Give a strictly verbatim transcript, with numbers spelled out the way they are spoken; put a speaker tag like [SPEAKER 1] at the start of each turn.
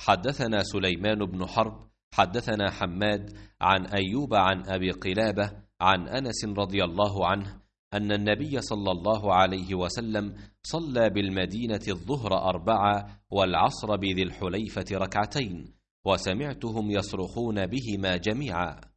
[SPEAKER 1] حدثنا سليمان بن حرب حدثنا حماد عن أيوب عن أبي قلابة عن أنس رضي الله عنه أن النبي صلى الله عليه وسلم صلى بالمدينة الظهر أربعة والعصر بذي الحليفة ركعتين، وسمعتهم يصرخون بهما جميعا.